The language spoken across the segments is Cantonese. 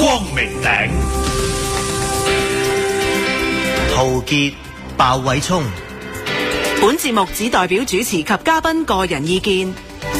光明頂， 陶傑、鮑偉聰。 本節目只代表主持及嘉賓個人意見。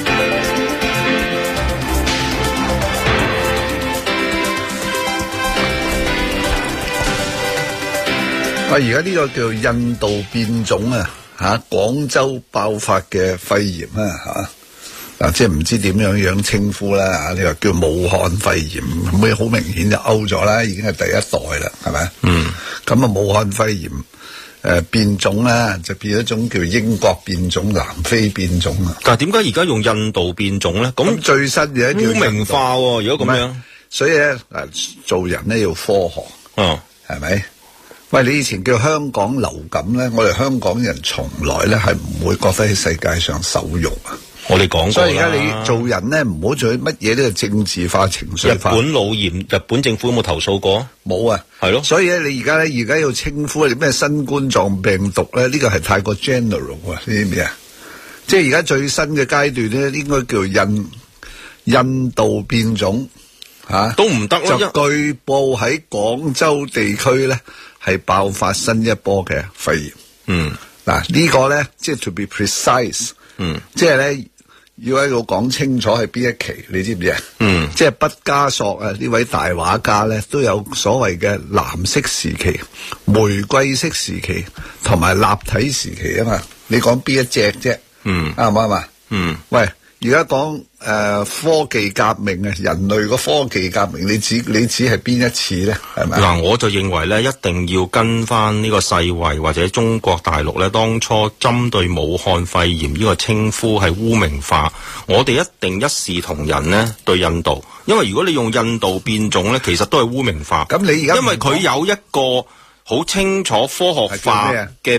而家呢個叫印度變種啊，廣州爆發嘅肺炎即係唔知點樣稱呼啦，你話叫武漢肺炎，咁好明顯就 out 咗啦，已經係第一代啦，係咪？咁武漢肺炎變種啦，就變一種叫英國變種、南非變種啊。 但係點解而家用印度變種咧？咁最新嘅污名化喎，如果咁樣， 所以咧做人咧要科學，係咪？喂，你以前叫香港流感咧，我哋香港人從來咧係唔會覺得喺世界上受辱啊。 我哋講過啦。 所以而家你做人咧，唔好做乜嘢都係政治化、情緒化。 日本腦炎，日本政府有冇投訴過？ 冇啊，係咯。所以咧，你而家要稱呼你咩新冠狀病毒咧，呢個係太過 general 啊，知唔知啊？即係而家最新嘅階段咧，應該叫印度變種都唔得咯。 就據報喺廣州地區咧係爆發新一波嘅肺炎。嗱呢個咧，即係 to be precise。即係咧，要喺度講清楚係邊一期，你知唔知啊？即係畢加索啊呢位大畫家咧，都有所謂嘅藍色時期、玫瑰色時期同埋立體時期啊嘛。你講邊一隻啫？啱唔啱啊？喂，而家講科技革命啊，人類個科技革命，你指係邊一次咧？係咪？ 嗱，我就認為咧，一定要跟翻呢個世衛或者中國大陸咧，當初針對武漢肺炎呢個稱呼係污名化，我哋一定一視同仁呢對印度，因為如果你用印度變種咧，其實都係污名化。 咁你而家因為佢有一個好清楚科學化嘅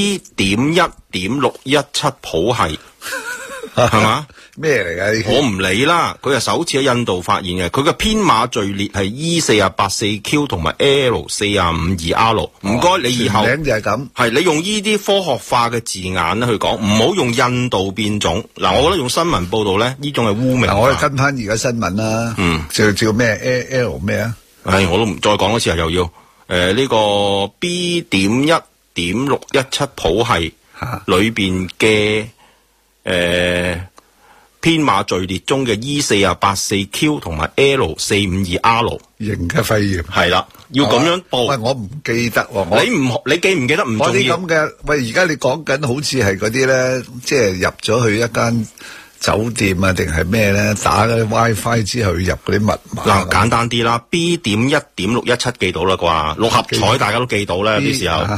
B.1.617 譜系，係嘛？ 咩嚟㗎？ 我唔理啦，佢係首次喺印度發現嘅，佢嘅編碼序列係 E484Q 同埋 L452R。唔該，你以後名就係咁，係你用呢啲科學化嘅字眼咧去講，唔好用印度變種。嗱，我覺得用新聞報道咧，呢種係污名化。 我哋跟翻而家新聞啦，叫咩 L 咩啊？ 我都唔再講一次，又要呢個 B.1.617 譜系裏邊嘅編碼序列中嘅 E484Q 同埋 L452R 型嘅肺炎係啦，要咁樣報。 喂，我唔記得喎。 你記唔記得唔重要？ 我啲咁嘅，喂，而家你講緊好似係嗰啲咧，即係入咗去一間酒店啊，定係咩咧？打嗰啲 WiFi 之後入嗰啲密碼。 嗱，簡單啲啦 ，B.1.617 記到啦啩，六合彩大家都記到啦，啲時候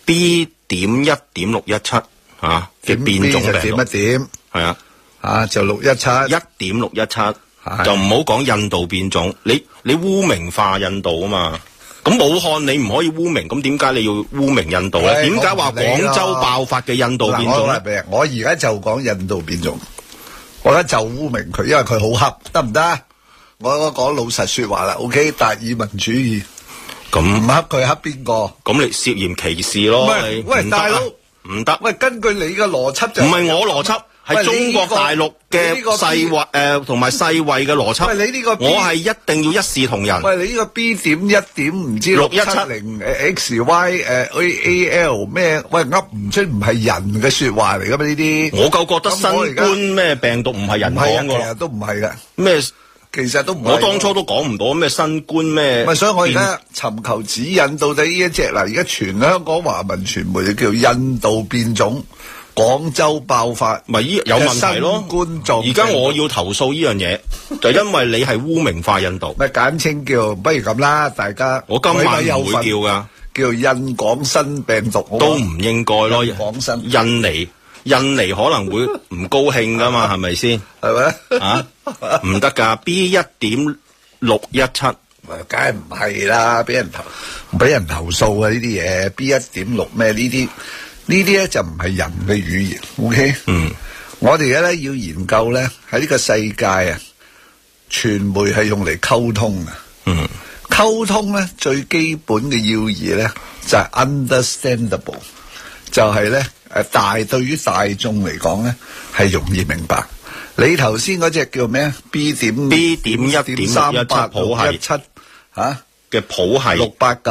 B.1.617 嘅變種病毒。 點一點係啊。 就617 1.617，就唔好講印度變種，你污名化印度啊嘛，咁武漢你唔可以污名，咁點解你要污名印度咧？點解話廣州爆發嘅印度變種咧？ 我而家就講印度變種，我而家就污名佢，因為佢好黑，得唔得？我講老實說話啦 ，OK， 達爾文主義，咁唔黑佢黑邊個？ 咁你涉嫌歧視咯？ 喂，大佬唔得， 喂，根據你嘅邏輯就唔係我邏輯。係中國大陸嘅世衛同埋世衛嘅邏輯。 喂，你呢個我係一定要一視同仁。 喂，你呢個 B.1. 唔知670 XY AAL 咩？喂，噏唔出，唔係人嘅說話嚟噶嘛？呢啲我夠覺得新冠咩病毒唔係人講噶， 其實都唔係噶。 咩？ 其實都唔係。 我當初都講唔到咩新冠咩。 咪所以我而家尋求指引，到底呢一隻嗱，而家全香港華文傳媒就叫印度變種。廣州爆發咪有問題咯？而家我要投訴呢樣嘢，就因為你係污名化印度。 咪簡稱叫，不如咁啦，大家我今晚唔會叫噶， 叫印港新病毒都唔應該咯。印尼可能會唔高興噶嘛，係咪先？ 係咪唔得噶 B.1.617， 梗係唔係啦，俾人投訴啊呢啲嘢 B.1.6 咩呢啲咧就唔係人嘅語言 ，OK？我哋而家咧要研究咧喺呢個世界啊，傳媒係用嚟溝通嘅。溝通咧最基本嘅要義咧就係 understandable， 就係咧對於大眾嚟講咧係容易明白。你頭先嗰隻叫咩？B.1.1.38.617 嚇嘅譜系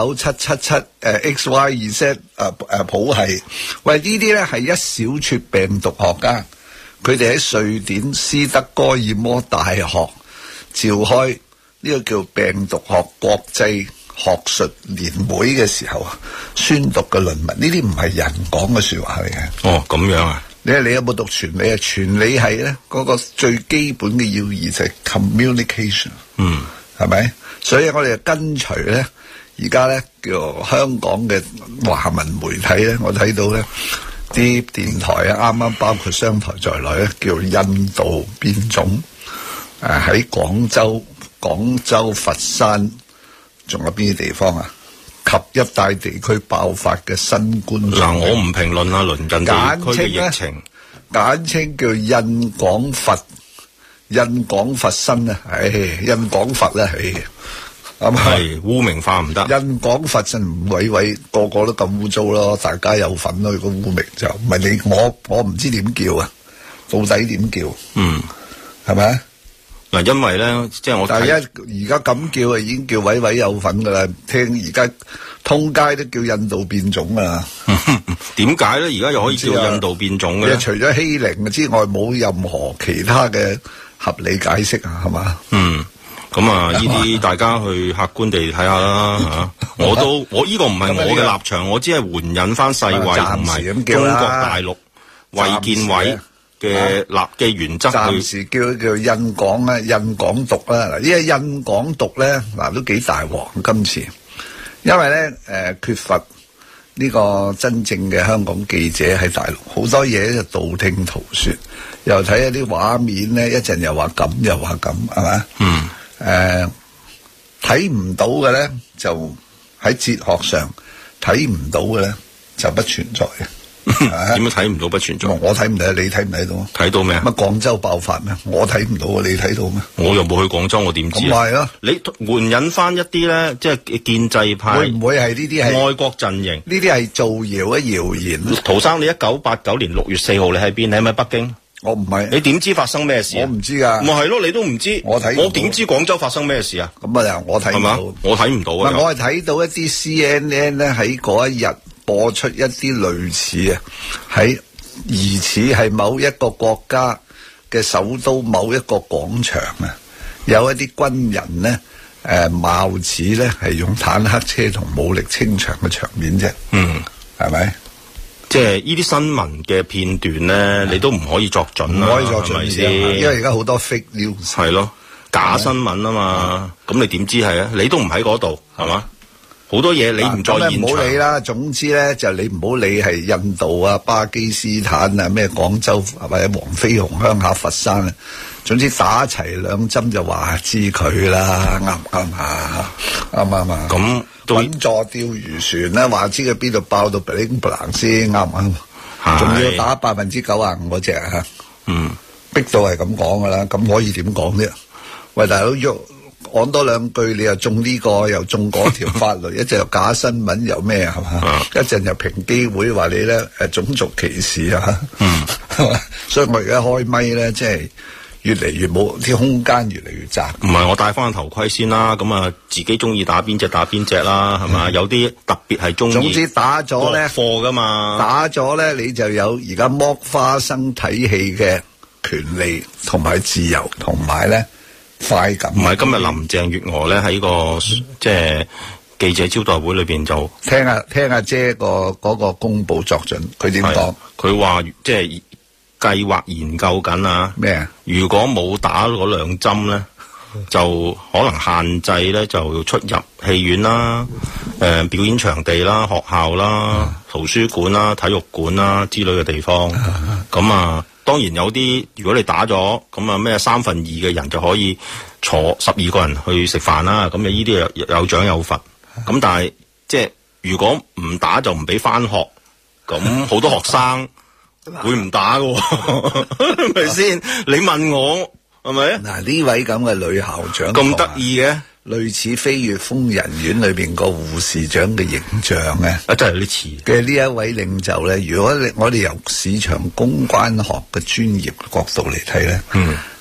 689777XYZ 譜系，喂呢啲咧係一小撮病毒學家，佢哋喺瑞典斯德哥爾摩大學召開呢個叫病毒學國際學術年會嘅時候宣讀嘅論文，呢啲唔係人講嘅說話嚟嘅。 哦，咁樣啊？ 你有冇讀傳理啊？傳理係咧嗰個最基本嘅要義就係 communication， 係咪？所以我哋就跟隨咧，而家咧叫香港嘅華文媒體咧，我睇到咧啲電台啊，啱啱包括商台在內咧，叫印度變種，喺廣州、佛山，仲有邊啲地方啊？及一帶地區爆發嘅新冠。 嗱，我唔評論啊，鄰近地區嘅疫情， 簡稱叫印廣佛新啊，印廣佛啦， 係污名化唔得。 印廣佛新唔偉個個都咁污糟咯，大家有份咯，個污名就唔係你我唔知點叫啊，到底點叫？係咪？ 嗱，因為咧，即係我但係而家咁叫啊，已經叫偉有份噶啦。聽而家通街都叫印度變種啊。 點解咧？而家又可以叫印度變種嘅？ 除咗欺凌之外，冇任何其他嘅合理解釋啊，係嘛？ 咁啊，呢啲大家去客觀地睇下啦嚇。我呢個唔係我嘅立場，我只係援引翻世衛同埋中國大陸衛健委嘅原則去。 暫時叫印港啊，印港獨啦。嗱，呢個印港獨咧，嗱都幾大鑊今次，因為咧缺乏呢個真正嘅香港記者喺大陸，好多嘢就道聽途說，又睇一啲畫面咧，一陣又話咁，又話咁，係嘛？睇唔到嘅咧，就喺哲學上睇唔到嘅咧，就不存在嘅。 點樣睇唔到不存在？ 我睇唔到，你睇唔睇到？ 睇到咩？ 乜廣州爆發咩？我睇唔到啊，你睇到咩？ 我又冇去廣州，我點知啊？咁係咯，你援引翻一啲咧，即係建制派， 會唔會係呢啲係愛國陣營？ 呢啲係造謠嘅謠言。 陶生，你1989年6月4號你喺邊？你喺咪北京？ 我唔係。你點知發生咩事？ 我唔知噶。 咪係咯，你都唔知。我點知廣州發生咩事啊？ 咁啊，我睇唔到。 我睇唔到啊。 我係睇到一啲 CNN 咧喺嗰一日播出一啲類似啊，喺疑似係某一個國家嘅首都某一個廣場啊，有一啲軍人咧，貌似咧係用坦克車同武力清場嘅場面啫。係咪？ 即係呢啲新聞嘅片段咧，你都唔可以作準啦， 唔可以作準， 係咪先？ 因為而家好多 fake news。 係咯，假新聞啊嘛，咁你點知係啊？你都唔喺嗰度，係嘛？好多嘢你唔在現場，唔好理啦。總之咧，就你唔好理係印度啊、巴基斯坦啊、咩廣州或者黃飛鴻鄉下佛山啊，總之打齊兩針就話知佢啦，啱唔啱啊？啱唔啱啊？咁穩坐釣魚船咧，話知佢邊度爆到 bling bling 先啱唔啱？仲要打95%嗰隻啊！逼到係咁講噶啦，咁可以點講啫？喂，大佬講多兩句，你又中呢個又中嗰條法律，一陣又假新聞又咩係嘛？一陣又平機會話你咧種族歧視啊，係嘛？所以我而家開咪咧，即係越嚟越冇啲空間，越嚟越窄。 唔係，我戴翻個頭盔先啦，咁啊自己中意打邊隻打邊隻啦，係嘛？有啲特別係中意。 總之打咗咧貨噶嘛， 打咗咧你就有而家剝花生體系嘅權利同埋自由，同埋咧。快感唔係今日林鄭月娥咧喺個即係記者招待會裏邊就聽阿姐嗰個公布作準，佢點講？ 佢話即係計劃研究緊啊咩啊？ 如果冇打嗰兩針咧，就可能限制咧就出入戲院啦、表演場地啦、學校啦、圖書館啦、體育館啦之類嘅地方。咁啊。當然有啲，如果你打咗咁啊咩2/3嘅人就可以坐12個人去食飯啦，咁啊呢啲有獎有罰。咁但係即係如果唔打就唔俾返學，咁好多學生會唔打㗎喎，係咪先？你問我係咪啊？ 嗱，呢位咁嘅女校長咁得意嘅。 類似飛越瘋人院裏邊個護士長嘅形象咧， 真係有啲似嘅呢一位領袖咧。如果我哋由市場公關學嘅專業角度嚟睇咧，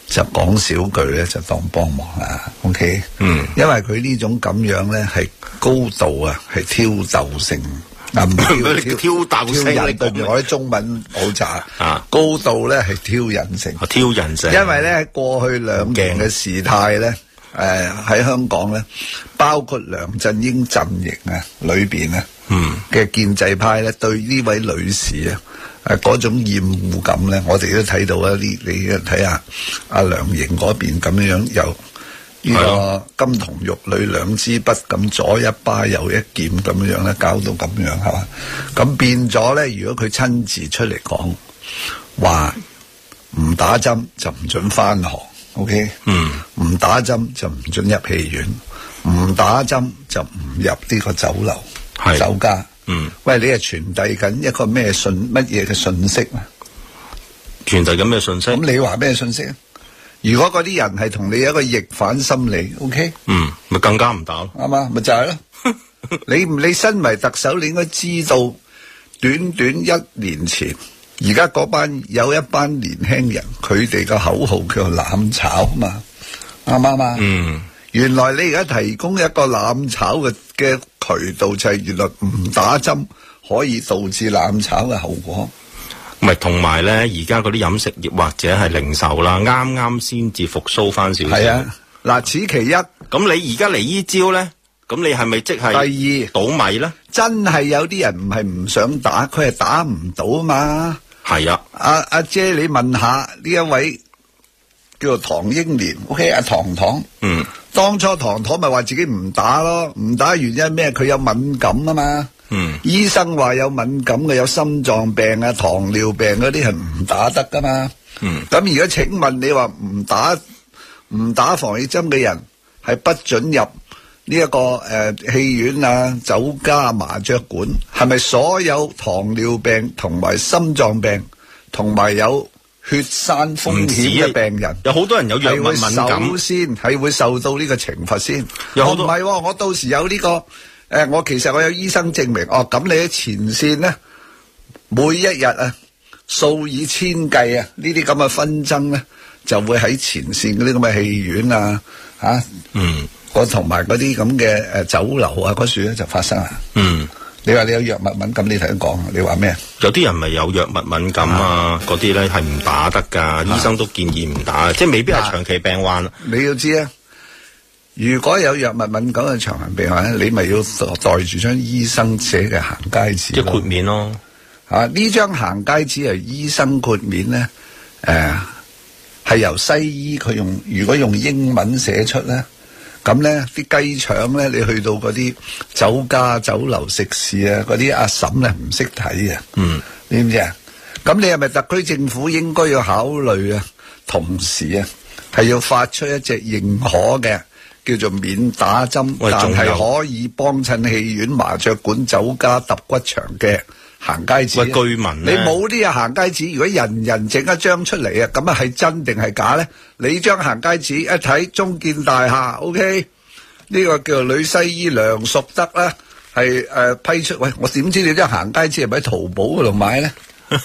就講少句咧就當幫忙啦。OK，因為佢呢種咁樣咧係高度啊，係挑逗性。唔係挑逗性， 人對住我啲中文好渣啊！高度咧係挑釁性， 挑釁性。 因為咧過去兩年嘅事態咧，喺香港咧，包括梁振英陣營啊裏邊啊嘅建制派咧，對呢位女士啊嗰種厭惡感咧，我哋都睇到啦。你睇下阿梁營嗰邊咁樣又。呢個金童玉女兩支筆咁左一巴右一劍咁樣咧，搞到咁樣係嘛？咁變咗咧，如果佢親自出嚟講話唔打針就唔准返學 ，OK？唔打針就唔准入戲院，唔打針就唔入呢個酒樓、酒家。喂，你係傳遞緊一個乜嘢嘅信息啊？ 傳遞緊咩信息？ 咁你話咩信息啊？如果嗰啲人係同你有一個逆反心理 ，OK？ 咪更加唔打咯， 啱嘛？咪就係咯。你身為特首，你應該知道，短短1年前，而家有一班年輕人，佢哋嘅口號叫做攬炒嘛，啱唔啱啊？原來你而家提供一個攬炒嘅渠道，就係原來唔打針可以導致攬炒嘅後果。 咪同埋咧，而家嗰啲飲食業或者係零售啦，啱啱先至復甦翻少少。係啊，嗱，此其一。咁你而家嚟呢招咧，咁你係咪即係第二倒米咧？真係有啲人唔係唔想打，佢係打唔到啊嘛。係啊，阿姐，你問下呢一位叫做唐英年 ，OK？ 阿唐，當初唐咪話自己唔打咯，唔打原因咩？佢有敏感啊嘛。醫生話有敏感嘅，有心臟病啊、糖尿病嗰啲係唔打得噶嘛。咁如果請問你話唔打防疫針嘅人係不准入呢一個戲院啊、酒家、麻雀館，係咪所有糖尿病同埋心臟病同埋有血栓風險嘅病人，有好多人有藥物敏感，首先係會受到呢個懲罰先。我唔係，我到時有呢個。我其實我有醫生證明，咁你喺前線咧，每一日啊，數以千計啊，呢啲咁嘅紛爭咧，就會喺前線嗰啲咁嘅戲院啊，同埋嗰啲咁嘅酒樓啊嗰處咧就發生啊。你話你有藥物敏感，你頭先講，你話咩？有啲人咪有藥物敏感啊，嗰啲咧係唔打得噶，醫生都建議唔打，即係未必係長期病患。你要知啊。如果有藥物敏感嘅長期病患咧，你咪要袋住張醫生寫嘅行街紙，即係豁免咯。呢張行街紙係醫生豁免咧，係由西醫佢如果用英文寫出咧，咁咧啲雞腸咧，你去到嗰啲酒家、酒樓、食肆啊，嗰啲阿嬸咧唔識睇嘅，你知唔知啊？咁你係咪特區政府應該要考慮啊？同時啊，係要發出一隻認可嘅。叫做免打針，但係可以幫襯戲院、麻雀館、酒家、揼骨場嘅行街紙。喂，居民你冇呢個行街紙，如果人人整一張出嚟啊，咁啊係真定係假咧？你張行街紙一睇，中建大廈 OK， 呢個叫做女西醫梁淑德啦，係批出。喂，我點知你張行街紙係咪喺淘寶嗰度買咧？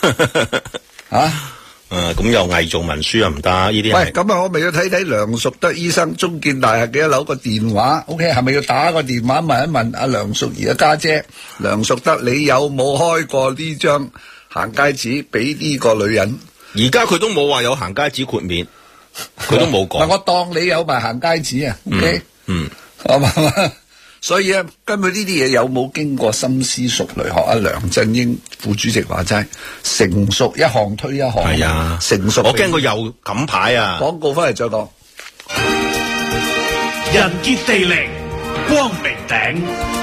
咁又偽造文書又唔得，呢啲。喂，咁我咪要睇睇梁淑德醫生中建大廈幾多樓個電話 ？OK， 係咪要打個電話問一問阿梁淑儀嘅家姐梁淑德，你有冇開過呢張行街紙俾呢個女人？而家佢都冇話有行街紙豁免，佢都冇講。我當你有埋行街紙啊 ，OK， 好嘛？所以啊，根本呢啲嘢有冇經過深思熟慮？學阿梁振英副主席話齋，成熟一項推一項。係啊，成熟。我驚佢又冚牌啊！廣告翻嚟再講。 人傑地靈，光明頂。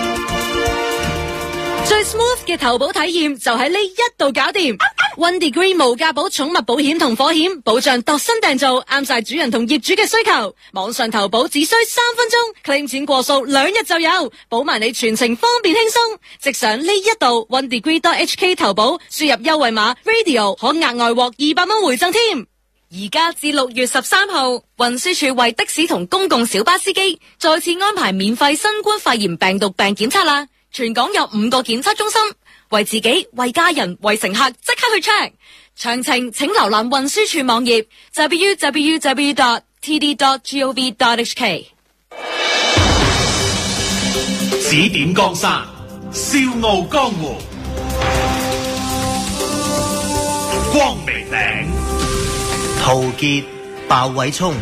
最 smooth 嘅投保體驗就喺呢一度搞掂。One Degree 無價保寵物保險同火險，保障度身訂造，啱晒主人同業主嘅需求。網上投保只需3分鐘，claim 錢過數2日就有，保埋你全程方便輕鬆。即上呢一度 OneDegree.hk 投保，輸入優惠碼 Radio 可額外獲200蚊回贈添。而家至6月13號，運輸署為的士同公共小巴司機再次安排免費新冠肺炎病毒病檢測啦。全港有5個檢測中心， 為自己、為家人、為乘客，即刻去 check。詳情請瀏覽運輸署網頁 www.td.gov.hk。 指點江山，笑傲江湖，光明頂。 陶傑、鮑偉聰。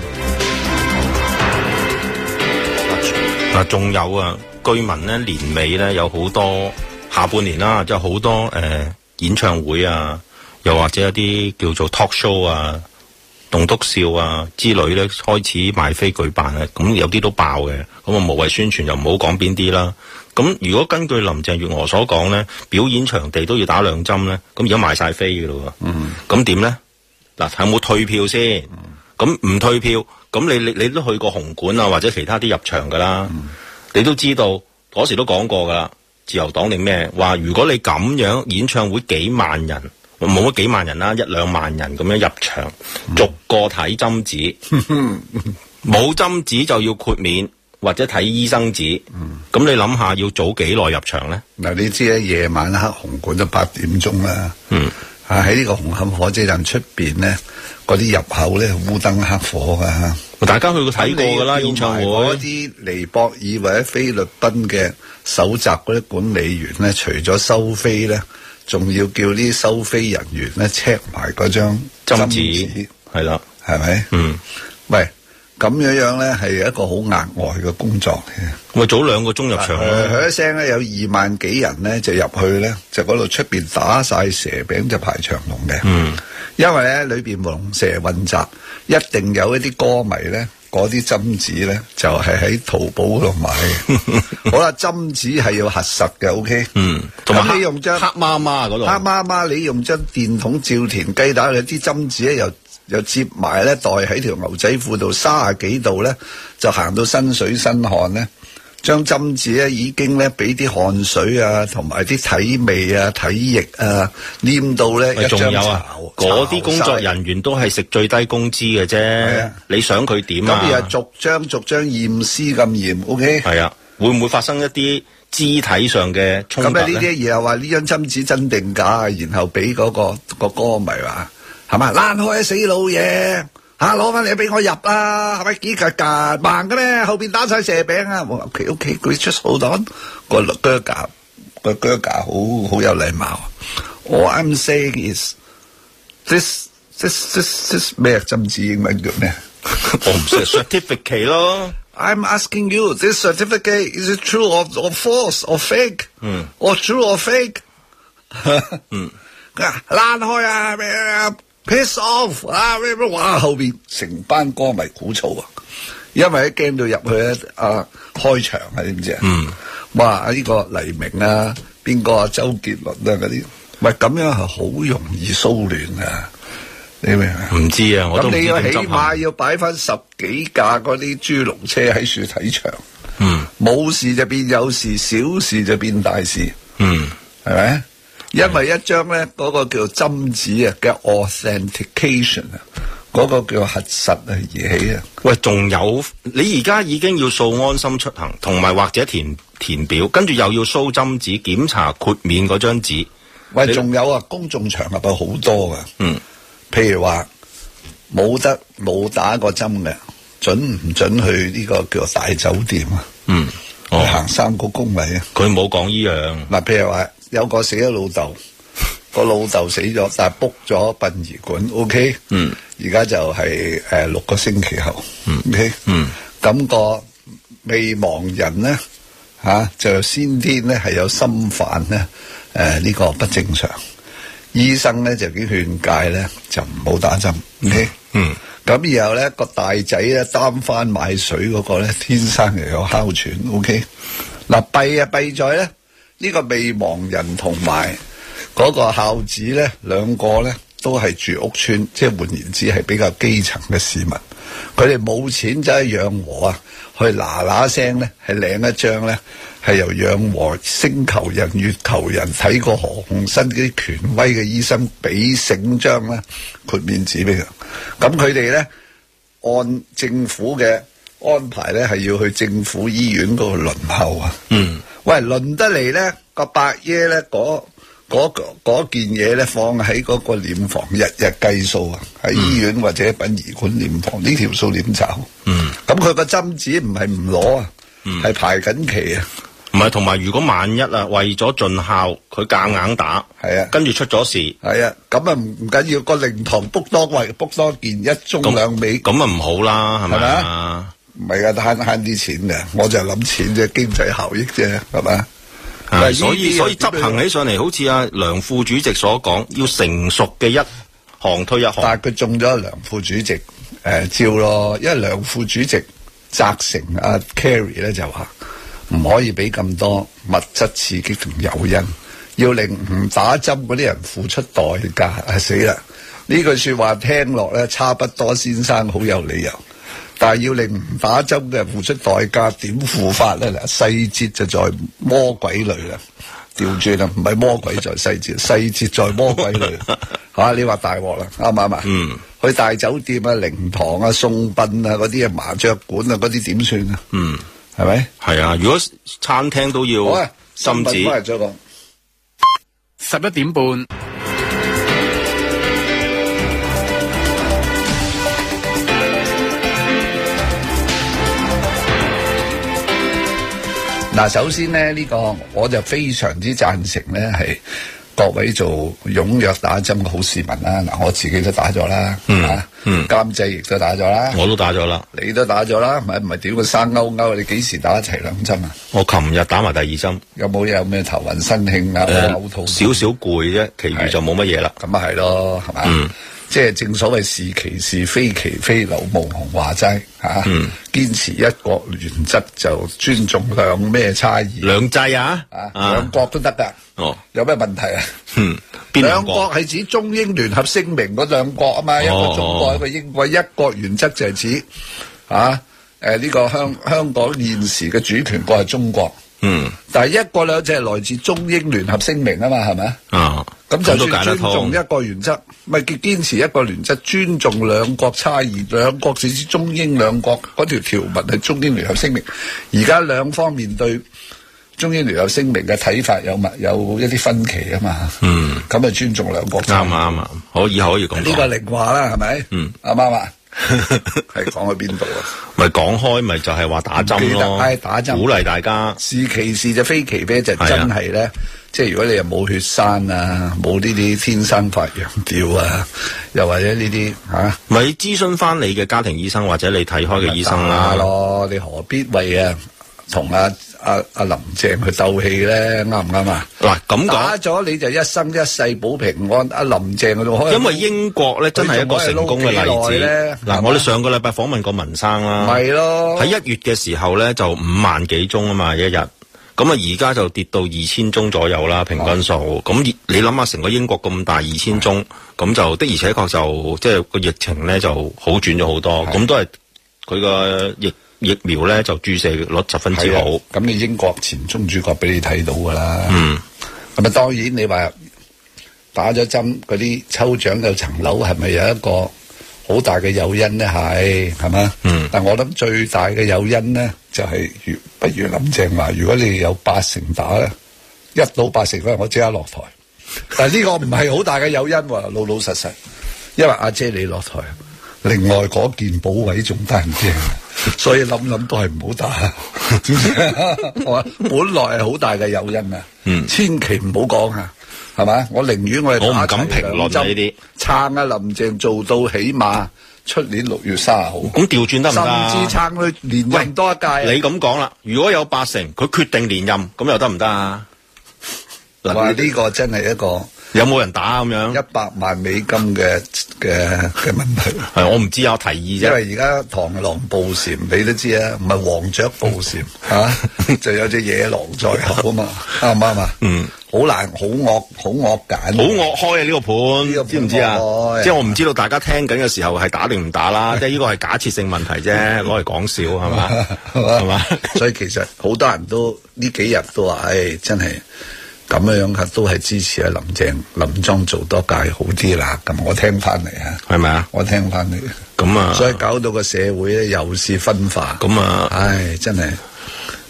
嗱，仲有啊，據聞咧年尾咧有好多下半年啦，即係好多演唱會啊，又或者一啲叫做 talk show 啊、棟篤笑啊之類咧開始賣飛舉辦啊，咁有啲都爆嘅，咁啊無謂宣傳又唔好講邊啲啦。咁如果根據林鄭月娥所講咧，表演場地都要打2針咧，咁而家賣晒飛嘅咯喎，咁點咧？嗱，有冇退票先？咁唔退票，咁你都去過紅館啊，或者其他啲入場噶啦，你都知道嗰時都講過噶啦，自由黨定咩話？如果你咁樣演唱會幾萬人，冇乜幾萬人啦，1-2萬人咁樣入場，逐個睇針紙，冇針紙就要豁免或者睇醫生紙，咁你諗下要早幾耐入場咧？ 嗱，你知咧夜晚黑紅館都8點鐘啦，喺呢個紅磡火車站出邊咧，嗰啲入口咧烏燈黑火噶。 大家去過睇過噶啦，演唱會嗰啲尼泊爾或者菲律賓嘅搜集嗰啲管理員咧，除咗收飛咧，仲要叫啲收飛人員咧 check 埋嗰張針紙，係啦，係咪？喂，咁樣咧係一個好額外嘅工作嘅。 喂，早2個鐘入場佢一聲咧有2萬幾人咧就入去咧，就嗰度出邊打晒蛇餅就排長龍嘅。因為咧裏邊龍蛇混雜，一定有一啲歌迷咧，嗰啲針紙咧就係喺淘寶嗰度買嘅。好啦，針紙係要核實嘅 ，OK。咁你用張黑媽媽嗰度， 黑媽媽你用張電筒照填雞蛋，你啲針紙咧又接埋咧，袋喺條牛仔褲度30幾度咧，就行到身水身汗咧。張針紙咧已經咧俾啲汗水啊，同埋啲體味啊、體液啊黏到咧一張仲有啊，嗰啲工作人員都係食最低工資嘅啫。你想佢點啊？ 咁又逐張驗屍咁驗 ，OK？係啊， 會唔會發生一啲肢體上嘅衝突咧？咁呢啲嘢話呢張針紙真定假，然後俾嗰個歌迷話係嘛，爛開死老嘢！攞翻嚟俾我入啦，係咪幾格盲嘅咩？後邊打晒蛇餅啊！OK，佢出好檔個腳架好有禮貌。All I'm saying is this 咩針紙英文叫咩？ 我唔識 certificate 咯。 I'm asking you, this certificate is it true or false or fake? Or true or fake? 爛開啊！Piss off 啊！哇，後邊成班歌迷鼓噪啊，因為驚到入去咧開場啊，知唔知啊？哇！呢個黎明啊，邊個啊？周杰倫啊嗰啲，喂，咁樣係好容易騷亂啊！你明啊？唔知啊，我都唔知點執行。咁你要起碼要擺翻10幾架嗰啲豬籠車喺樹睇場，冇事就變有事，小事就變大事，係咪？因為一張咧嗰個叫針紙啊嘅 authentication 啊，嗰個叫核實啊儀器啊。 喂，仲有你而家已經要掃安心出行，同埋或者填表，跟住又要掃針紙檢查豁免嗰張紙。 喂，仲有啊，公眾場合有好多噶，譬如話冇打過針嘅，准唔准去呢個叫大酒店啊？行3個公里啊？ 佢冇講依樣。 嗱，譬如話。有個死咗老豆，個老豆死咗，但係 book 咗殯儀館 ，OK，而家就係6個星期後，OK，咁個未亡人咧就先天咧係有心犯咧呢個不正常，醫生咧就已經勸誡咧就唔好打針 ，OK，咁然後咧個大仔咧擔翻買水嗰個咧天生又有哮喘 ，OK，嗱弊在咧。呢個未亡人同埋嗰個孝子咧，兩個咧都係住屋村，即係換言之係比較基層嘅市民。佢哋冇錢走去養和啊，去嗱聲咧係領一張咧係由養和星球人、月球人睇過何鴻燊嗰啲權威嘅醫生俾醒張咧豁免紙俾佢。咁佢哋咧按政府嘅安排咧係要去政府醫院嗰度輪候啊。喂，輪得嚟咧個伯爺咧嗰嗰件嘢咧放喺嗰個殮房，日日計數啊！喺醫院或者殯儀館殮房呢條數點找？咁佢個針紙唔係唔攞啊，係排緊期啊！ 唔係，同埋如果萬一啊，為咗盡孝，佢夾硬打， 係啊， 跟住出咗事， 係啊，咁啊唔緊要，個靈堂 book 多件一中兩尾， 咁啊唔好啦，係咪啊？ 唔係啊，慳啲錢嘅，我就係諗錢啫，經濟效益啫，係咪？ 所以執行起上嚟，好似阿梁副主席所講，要成熟嘅一行推一行。 但係佢中咗梁副主席招咯，因為梁副主席責成阿 Kerry 咧就話唔可以俾咁多物質刺激同誘因，要令唔打針嗰啲人付出代價。死啦！呢句說話聽落咧，差不多先生好有理由。但係要令唔打針嘅人付出代價，點付法咧？嗱，細節就在魔鬼裏啦。調轉啦，唔係魔鬼在細節，細節在魔鬼裏。吓，你話大鑊啦，啱唔啱啊？去大酒店啊、靈堂啊、送殯啊嗰啲啊、麻雀館啊嗰啲點算啊？係咪？ 係啊，如果餐廳都要針紙。 翻嚟再講。 11點半。 嗱，首先咧，呢個我就非常之贊成咧，係各位做踴躍打針嘅好市民啦。嗱，我自己都打咗啦，監製亦都打咗啦， 我都打咗啦， 你都打咗啦，唔係屌個生勾勾，你幾時打一齊兩針啊？ 我琴日打埋第二針。 有咩頭暈身興啊？嘔吐少少攰啫，其餘就冇乜嘢啦。 咁啊係咯，係嘛？即係正所謂是其是非其非，劉夢熊話齋嚇，堅持一國原則就尊重兩咩差異， 兩制啊， 兩國都得㗎。哦，有咩問題啊？兩國係指中英聯合聲明嗰兩國啊嘛，一個中國，一個英國。一國原則就係指呢個香港現時嘅主權國係中國。但係一國兩制係來自中英聯合聲明啊嘛，係咪啊？咁就算尊重一國原則，咪堅持一國原則，尊重兩國差異。兩國就指中英兩國嗰條條文係中英聯合聲明。而家兩方面對中英聯合聲明嘅睇法有一啲分歧啊嘛。咁啊尊重兩國差異。 啱，可以講。 呢個另話啦，係咪？啱唔啱啊？係講去邊度啊？ 咪講開咪就係話打針咯， 打針， 鼓勵大家。 是其是就非其非，就真係咧。即係如果你又冇血栓啊，冇呢啲天生發羊吊啊，又或者呢啲咪諮詢翻你嘅家庭醫生或者你睇開嘅醫生啦。 咯，你何必為同阿林鄭去鬥氣咧？啱唔啱啊？嗱，咁打咗你就一生一世保平安。阿林鄭嗰度因為英國咧真係一個成功嘅例子。嗱，我哋上個禮拜訪問過文生啦， 係咯。喺 1月嘅時候咧就5萬幾宗啊嘛一日，咁啊而家就跌到2000宗左右啦平均數。咁你諗下成個英國咁大2000宗，咁就的而且確就即係個疫情咧就好轉咗好多。咁都係佢個疫苗咧就注射率十分之好。 咁你英國前中主角俾你睇到噶啦。咁啊當然你話打咗針嗰啲抽獎有層樓係咪有一個好大嘅誘因咧？係嘛？但我諗最大嘅誘因咧就係不如林鄭話，如果你有80%打咧，一到80%咧，我即刻落台。但係呢個唔係好大嘅誘因喎，老老實實，因為阿姐你落台。另外嗰件保位仲得人驚，所以諗都係唔好打。知唔知我本來係好大嘅誘因啊，千祈唔好講啊，係咪？我寧願我唔敢評論呢啲， 撐阿林鄭做到起碼出年6月30號。 咁調轉得唔得？ 甚至撐佢連任多一屆。 你咁講啦，如果有80%，佢決定連任，咁又得唔得啊？ 嗱，呢個真係一個。 有冇人打咁樣 ？100萬美金嘅問題。 係我唔知有提議啫。因為而家螳螂捕蟬，你都知啊，唔係黃雀捕蟬嚇，就有隻野狼在後啊嘛，啱唔啱啊？好難，好惡揀， 好惡開啊！呢個盤知唔知啊？即係我唔知道大家聽緊嘅時候係打定唔打啦。即係呢個係假設性問題啫，攞嚟講笑係嘛？係嘛？ 所以其實好多人都呢幾日都話，真係。咁樣嘅都係支持阿林鄭林莊做多屆好啲啦，咁我聽翻嚟啊， 係咪啊？ 我聽翻嚟，咁啊，所以搞到個社會咧又是分化， 咁啊， 真係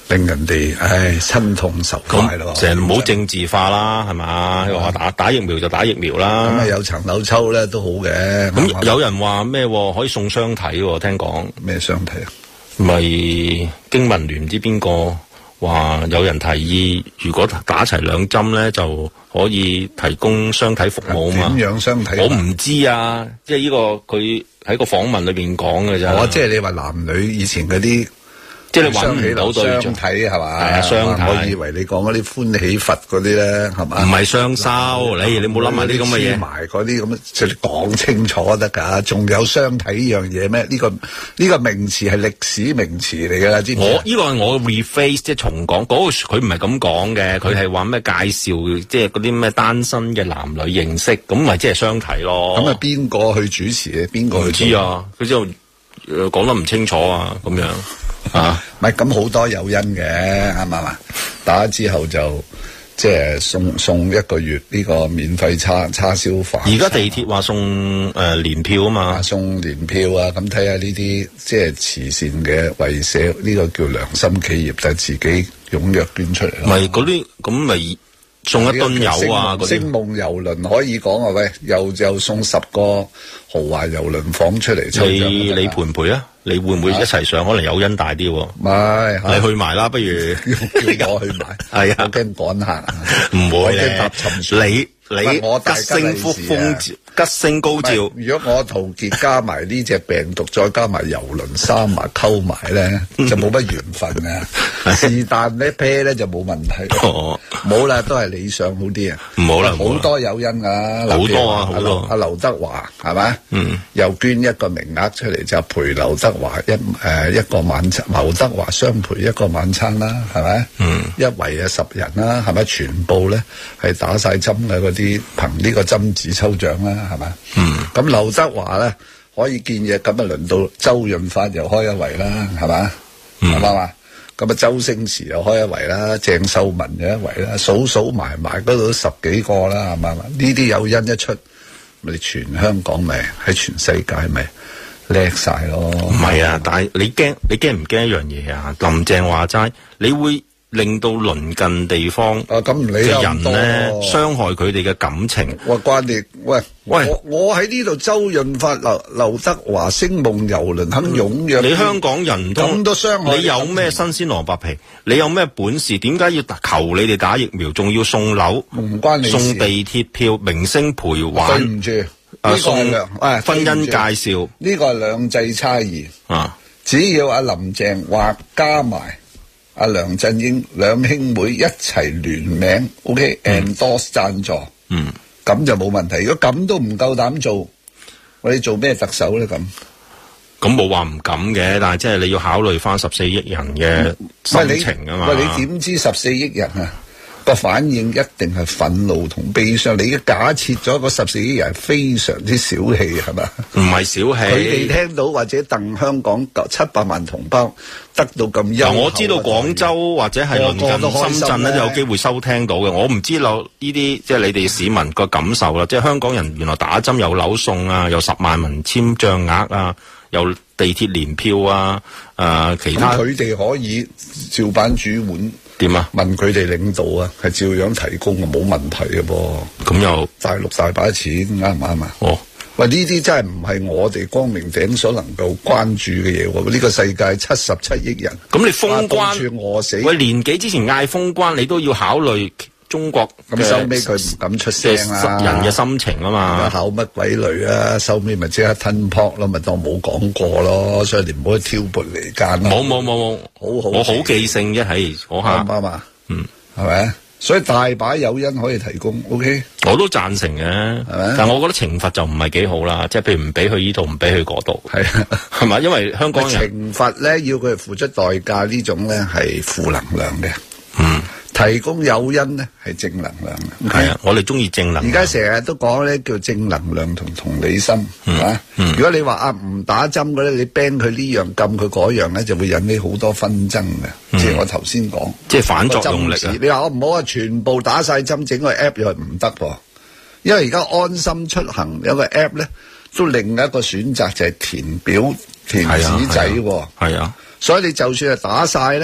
令人哋親痛仇快咯。 成日唔好政治化啦，係嘛？話打疫苗就打疫苗啦。 咁啊有層樓抽咧都好嘅。 咁有人話咩？可以送雙體喎？聽講咩雙體啊？ 咪經民聯唔知邊個話有人提議，如果打齊2針咧，就可以提供雙體服務嘛？ 點樣雙體？ 我唔知啊，即係呢個佢喺個訪問裏邊講嘅咋。 即係你話男女以前嗰啲。 即係你揾唔到對相睇係嘛？ 係啊，相睇。 我以為你講嗰啲歡喜佛嗰啲咧，係嘛？ 唔係雙收，你冇諗埋啲咁嘅嘢。 埋嗰啲咁，即係講清楚得㗎。仲有相睇呢樣嘢咩？呢個名詞係歷史名詞嚟㗎啦，知唔知？ 呢個係我 rephrase 即係重講，嗰個佢唔係咁講嘅，佢係話咩介紹即係嗰啲咩單身嘅男女認識，咁咪即係相睇咯。 咁啊，邊個去主持嘅？邊個去？ 唔知啊，佢就講得唔清楚啊，咁樣。 唔係咁好多誘因嘅，係嘛？打之後就即係送1個月呢個免費叉燒飯。 而家地鐵話送年票啊嘛， 送年票啊！咁睇下呢啲即係慈善嘅為社，呢個叫良心企業，就係自己踴躍捐出嚟咯。 咪嗰啲咁咪送1噸油啊！嗰啲星夢郵輪可以講啊，喂，又送10個豪華郵輪房出嚟抽獎。 你陪唔陪啊？你會唔會一齊上？可能誘因大啲喎。 唔係， 你去埋啦，不如叫我去埋。係啊，我驚趕客啊， 唔會咧。搭沉船， 你吉星吉星高照。 如果我陶傑加埋呢隻病毒，再加埋郵輪3埋溝埋咧，就冇乜緣分啊。是但呢 pair 咧就冇問題。冇啦，都係理想好啲啊。唔好啦，好多誘因啊， 好多啊，好多。 阿劉德華係咪？又捐1個名額出嚟，就陪劉德華一個晚餐，劉德華相陪1個晚餐啦，係咪？一圍10人啦，係咪？全部咧係打晒針嘅嗰啲，憑呢個針紙抽獎啦，係咪？咁劉德華咧可以見嘢，咁啊輪到周潤發又開一圍啦，係咪？係嘛？咁啊周星馳又開一圍啦，鄭秀文又一圍啦，數埋嗰度10幾個啦，係嘛？呢啲誘因一出，咪全香港咪喺全世界咪叻晒咯。唔係啊，但係你驚唔驚一樣嘢啊？林鄭話齋，你會令到鄰近地方嘅人咧傷害佢哋嘅感情。 關你喂，我喺呢度周潤發、劉德華、星夢郵輪肯踴躍， 你香港人咁多傷害， 你有咩新鮮蘿蔔皮？你有咩本事？點解要求你哋打疫苗，仲要送樓？ 唔關你事。 送地鐵票、明星陪玩。 對唔住， 送婚姻介紹。 呢個係兩制差異。只要阿林鄭或加埋阿梁振英兩兄妹一齊聯名 ，OK，endorse 贊助，咁就冇問題。如果咁都唔夠膽做，我哋做咩特首咧？咁冇話唔敢嘅，但係即係你要考慮翻14億人嘅心情啊嘛。 喂，你點知14億人啊？個反應一定係憤怒同悲傷。你假設咗個14億人係非常之小氣，係嘛？ 唔係小氣。 佢哋聽到或者戥香港700萬同胞得到咁優厚。 我知道廣州或者係鄰近深圳咧都有機會收聽到嘅。我唔知道呢啲即係你哋市民個感受啦。即係香港人原來打針有樓送啊，有10萬民簽賬額啊，有地鐵年票啊，其他。 佢哋可以照板煮碗。 點啊？ 問佢哋領導啊，係照樣提供啊，冇問題嘅噃。 咁又大陸大把錢，啱唔啱啊？喂，呢啲真係唔係我哋光明頂所能夠關注嘅嘢喎。呢個世界77億人， 咁你封關住餓死。 喂，年幾之前嗌封關，你都要考慮中國咁收尾佢唔敢出聲啦， 人嘅心情啊嘛。 考乜鬼雷啊？收尾咪即刻吞泡咯，咪當冇講過咯。所以你唔好挑撥離間咯。 冇，我好記性啫，係我下啱嘛，係咪？所以大把誘因可以提供 ，OK？ 我都贊成嘅，係咪？但我覺得懲罰就唔係幾好啦，即係譬如唔俾去呢度，唔俾去嗰度，係咪？因為香港人懲罰咧，要佢付出代價呢種咧係負能量嘅，提供誘因咧係正能量嘅。 係啊，我哋中意正能量。 而家成日都講咧叫正能量同同理心，係嘛？如果你話唔打針嘅咧，你 ban 佢呢樣禁佢嗰樣咧，就會引起好多紛爭嘅。即係我頭先講， 即係反作用力啊！ 你話我唔好啊，全部打晒針，整個 app 又唔得噃，因為而家安心出行有個 app 咧，都另一個選擇就係填表填紙仔喎。 係啊， 所以你就算係打晒咧。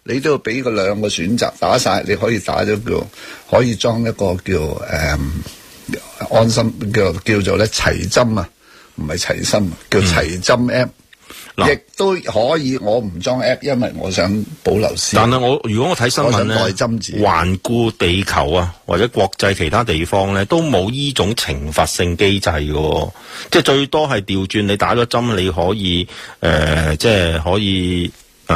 你都要俾個兩個選擇，打晒你可以打咗可以裝一個叫安心叫做咧齊針啊，唔係齊心，叫齊針 app。亦都可以，我唔裝 app， 因為我想保留私。 但係如果我睇新聞咧，環顧地球啊，或者國際其他地方咧，都冇呢種懲罰性機制嘅，即係最多係調轉你打咗針，你可以即係可以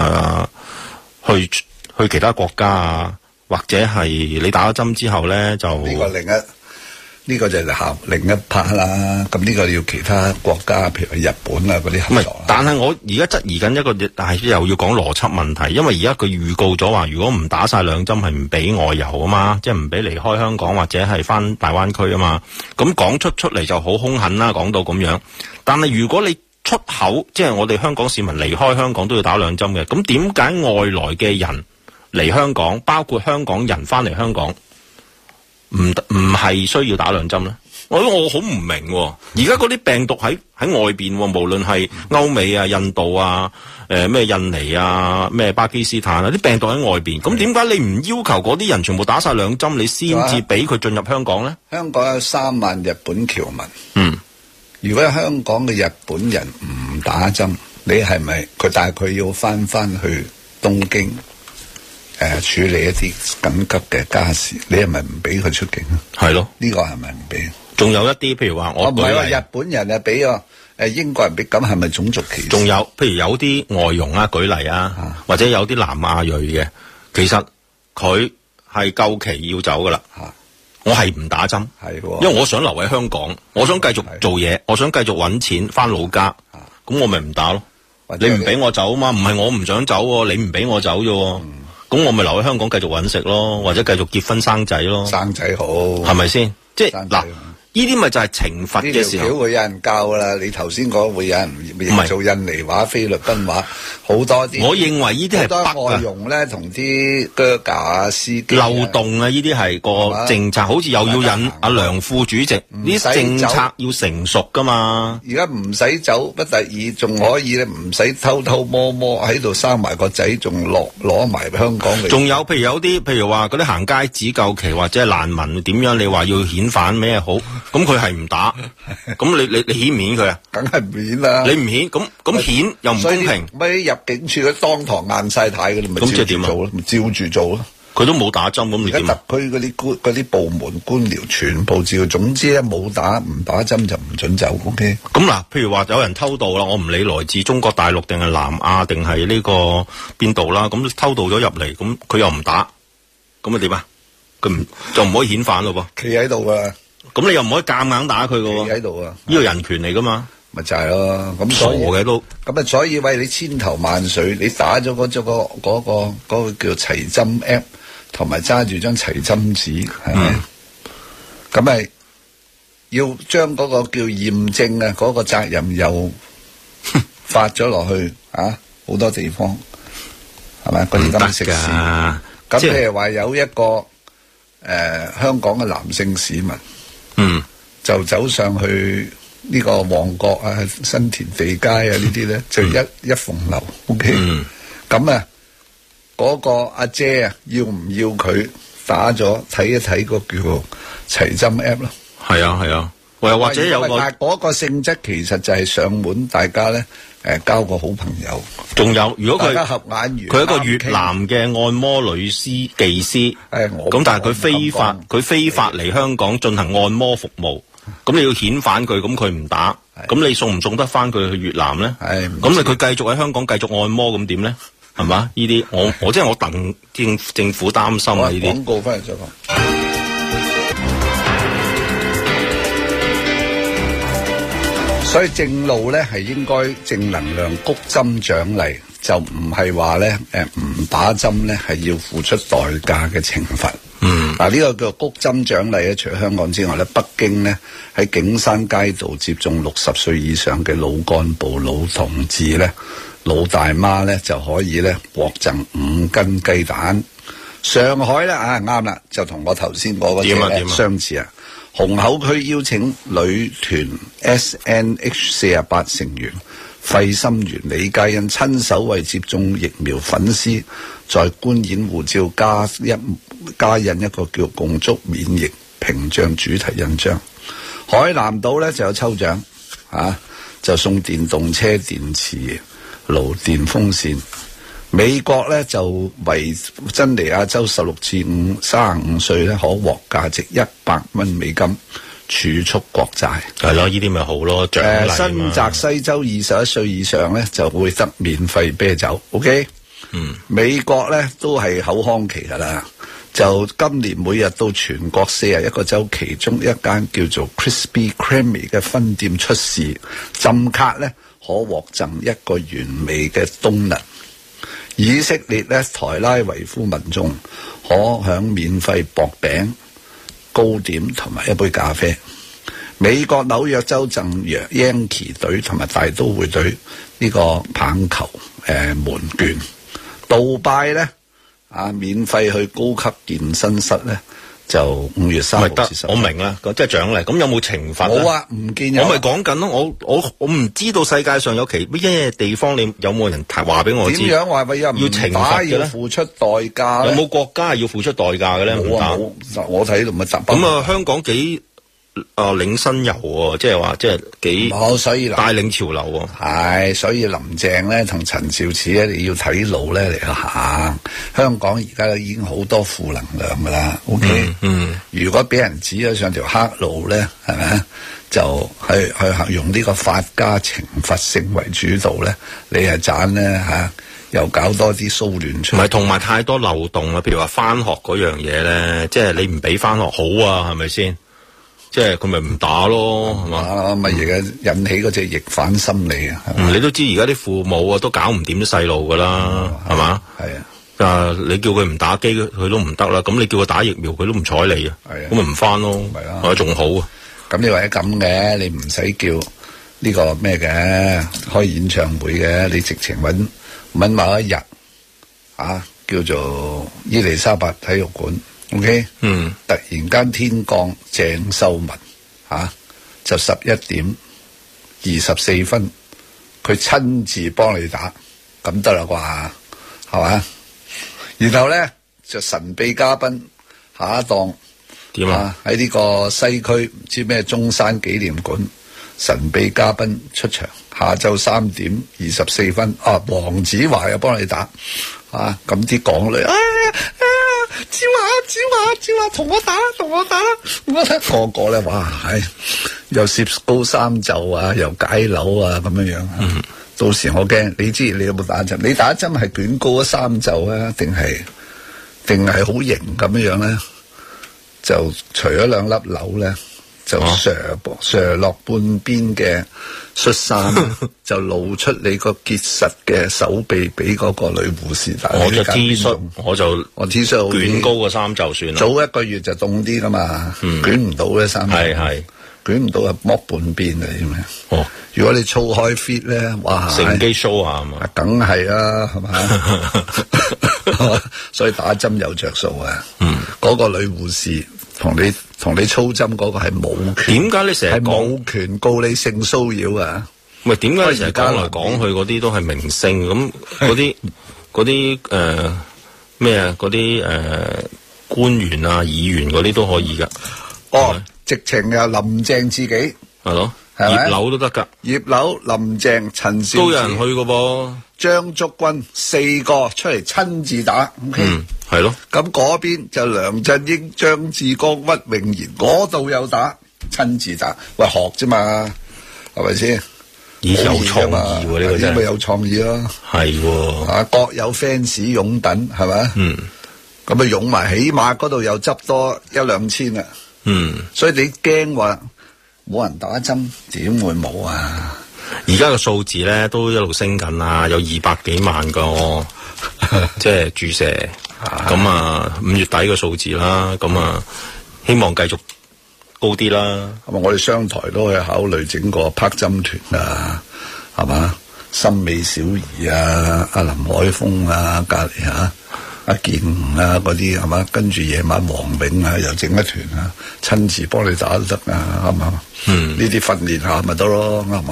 去其他國家啊，或者係你打咗針之後咧就呢個就係另一 part 啦，咁呢個要其他國家，譬如日本啊嗰啲合作。 但係我而家質疑緊一個，但係又要講邏輯問題，因為而家佢預告咗話，如果唔打晒兩針係唔俾外遊啊嘛，即係唔俾離開香港或者係翻大灣區啊嘛。咁講出嚟就好兇狠啦，講到咁樣。但係如果你出口，即係我哋香港市民離開香港都要打兩針嘅，咁點解外來嘅人嚟香港，包括香港人翻嚟香港，唔係需要打兩針咧？我好唔明喎。而家嗰啲病毒喺外邊，無論係歐美啊、印度啊、咩印尼啊、咩巴基斯坦啊，啲病毒喺外邊。咁點解你唔要求嗰啲人全部打晒兩針，你先至俾佢進入香港咧？ 香港有3萬日本僑民。如果香港嘅日本人唔打針，你係咪但係佢要翻去東京？處理一啲緊急嘅家事，你係咪唔俾佢出境啊？係咯，呢個係咪唔俾？ 仲有一啲，譬如話我唔係話日本人啊俾英國人俾，咁係咪種族歧視？ 仲有譬如有啲外傭啊，舉例啊，或者有啲南亞裔嘅，其實佢係夠期要走噶啦。我係唔打針，因為我想留喺香港，我想繼續做嘢，我想繼續搵錢翻老家，咁我咪唔打咯。你唔俾我走嘛？唔係我唔想走，你唔俾我走啫。咁我咪留喺香港繼續揾食咯，或者繼續結婚生仔咯。生仔好，係咪先？即係嗱，呢啲咪就係懲罰嘅時候。呢條橋會有人教噶啦，你頭先講會有人做印尼話、菲律賓話，好多啲。我認為呢啲係北外傭咧，同啲腳架司機漏洞啊！呢啲係個政策，好似又要引阿梁副主席，呢啲政策要成熟噶嘛。而家唔使走，不特止，仲可以咧，唔使偷偷摸摸喺度生埋個仔，仲攞埋香港嚟。仲有譬如話嗰啲行街指救期或者係難民點樣？你話要遣返咩好？咁佢係唔打，咁你遣唔遣佢啊？梗係唔遣啦！你唔遣，咁遣又唔公平。咪入境處佢當堂硬晒太嘅，你咪照住做咯，咪照住做咯。佢都冇打針，咁你點？而家特區嗰啲部門官僚全部照，總之咧唔打針就唔准走。OK。咁嗱，譬如話有人偷渡啦，我唔理來自中國大陸定係南亞定係呢個邊度啦，咁偷渡咗入嚟，咁佢又唔打，咁啊點啊？佢就唔可以遣返咯噃。企喺度噶。咁你又唔可以夾硬打佢噶喎，喺度啊！呢個人權嚟噶嘛，咪就係咯。咁傻嘅都咁啊！所以為你千頭萬緒，你打咗嗰個叫齊針 app， 同埋揸住張齊針紙，係咪？咁咪要將嗰個叫驗證啊，嗰個責任又發咗落去啊！好多地方係咪？嗰啲咁食肆，咁譬如話有一個香港嘅男性市民。就走上去呢個旺角啊、新田地街啊呢啲咧，就一鳳樓 ，OK。咁啊，嗰個阿姐啊，要唔要佢打咗睇一睇個叫齊針 app 咯？係啊，或者有個，但係嗰個性質其實就係上門，大家咧交個好朋友。仲有，如果佢合眼緣，佢一個越南嘅按摩女技師，咁但係佢非法嚟香港進行按摩服務。咁你要遣返佢，咁佢唔打，咁你送唔送得翻佢去越南咧？咁你佢繼續喺香港繼續按摩，咁點咧？係嘛？呢啲我即係我戥政府擔心啊！呢啲廣告翻嚟再講。所以正路咧係應該正能量谷針獎勵，就唔係話咧唔打針咧係要付出代價嘅懲罰。嗱，呢個叫谷針獎勵咧，除咗香港之外咧，北京咧喺景山街道接種60歲以上嘅老幹部、老同志咧、老大媽咧就可以咧獲贈5斤雞蛋。上海咧啱啦，就同我頭先嗰個嘢相似啊。虹口區邀請女團 SNH48 成員費心園李嘉欣親手為接種疫苗粉絲在觀演護照加印一個叫共築免疫屏障主題印章。海南島呢就有抽獎就送電動車電池爐、電風扇。美國呢就為珍妮亞州16至35歲呢可獲價值100蚊美金儲蓄國債。 係咯，呢啲咪好咯，獎勵嘛。 新澤西州21歲以上呢就會得免費啤酒。OK，美國呢都係口腔期噶啦，就今年每日到全國41個州其中一間叫做 Krispy Kreme 嘅分店出示浸卡呢可獲贈一個完美嘅冬日。以色列呢台拉維夫民眾可享免費薄餅、糕點同埋一杯咖啡。美國紐約州贈洋基隊同埋大都會隊呢個棒球門券。杜拜呢免費去高級健身室呢就5月3號至10號。 我明啦，即係獎勵。咁有冇懲罰？ 冇啊，唔見有。 我咪講緊咯，我唔知道世界上有咩地方，你有冇人話俾我知？ 點樣話俾人要懲罰嘅咧？ 要付出代價。 有冇國家係要付出代價嘅咧？ 冇啊，冇。我睇到咪集。 咁啊，香港幾領新遊喎，即係話即係幾所以帶領潮流喎。 係，所以林鄭咧同陳肇始咧，你要睇路咧嚟行。香港而家已經好多負能量噶啦。OK，如果俾人指咗上條黑路咧，係咪就去用呢個法家懲罰性為主導咧？你係賺咧又搞多啲騷亂出嚟。唔係，同埋太多漏洞啦。譬如話翻學嗰樣嘢咧，即係你唔俾翻學好啊，係咪先？即係佢咪唔打咯，係嘛？咪而家引起嗰隻逆反心理啊！ 你都知而家啲父母啊都搞唔掂啲細路噶啦，係嘛？係啊，你叫佢唔打機，佢都唔得啦。咁你叫佢打疫苗，佢都唔睬你啊。係啊，咁咪唔翻咯。係啊，或者仲好啊。 咁你或者咁嘅，你唔使叫呢個咩嘅開演唱會嘅，你直情揾某一日叫做伊利沙伯體育館。OK，突然間天降鄭秀文就11點24分，佢親自幫你打，咁得啦啩，係嘛？然後咧就神秘嘉賓下一檔點喺呢個西區唔知咩中山紀念館，神秘嘉賓出場，下晝3點24分，黃子華又幫你打，咁啲港女招啊，同我打，個個咧哇，又攝高3袖又解樓咁樣樣。到時我驚，你知你有冇打針？你打針係捲高咗3袖啊，定係好型咁樣樣咧？就除咗2粒紐咧，就射落半邊嘅恤衫，就露出你個結實嘅手臂俾嗰個女護士打。 我着 T 恤，我 T 恤捲高個3就算啦。 早1個月就凍啲噶嘛，捲唔到咧3。係捲唔到啊，剝半邊啊啲咩？如果你操開 fit 咧，哇！ 乘機 show 下嘛， 梗係啦，係嘛？所以打針有着數啊。嗰個女護士同你操針嗰個係冇權。點解你成日冇權告你性騷擾啊？ 喂，點解你成日講來講去嗰啲都係明星咁？嗰啲咩啊？嗰啲官員啊、議員嗰啲都可以噶。 直情又林鄭自己係咯，葉劉都得噶。 葉劉、林鄭、陳肇始都有人去噶噃。 張竹君4個出嚟親自打。 係咯。咁嗰邊就梁振英、張志剛、屈穎妍嗰度又打，親自打。喂，學啫嘛，係咪先？ 有創意喎，呢個真係。 咪有創意咯。係喎。各有 fans 擁躉，係咪？咁啊，擁埋，起碼嗰度又執多1-2千啊。所以你驚話冇人打針，點會冇啊？ 而家個數字咧都一路升緊啦，有200幾萬個即係注射。咁5月底個數字啦，咁希望繼續高啲啦。 咁我哋商台都可以考慮整個拍針團啊，係嘛？森美小儀啊，阿林海峰啊，隔籬阿健啊嗰啲係嘛，跟住夜晚黃永啊又整一團親自幫你打都得啊，啱唔啱？呢啲訓練下咪得咯，啱唔啱？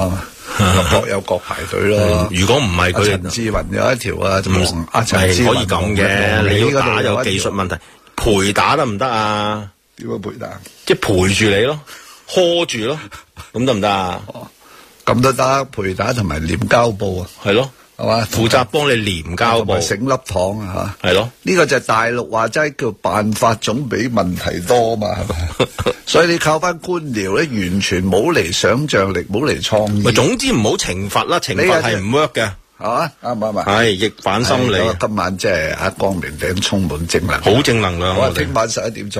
各有各排隊咯。 如果唔係佢陳志雲有一條啊，陳志雲係可以咁嘅，你要打有技術問題，陪打得唔得啊？ 點樣陪打？ 即係陪住你咯，呵住咯，咁得唔得啊？ 咁都得，陪打同埋黏膠布啊， 係咯， 係嘛？ 負責幫你黏膠布， 醒粒糖啊嚇， 係咯。 呢個就係大陸話齋叫辦法總比問題多嘛，係咪？所以你靠翻官僚咧，完全冇嚟想像力，冇嚟創意。 咪總之唔好懲罰啦，懲罰係唔 work 嘅， 係嘛？啱唔啱啊？ 係逆反心理。 今晚即係光明頂充滿正能量， 好正能量。 我聽晚11點。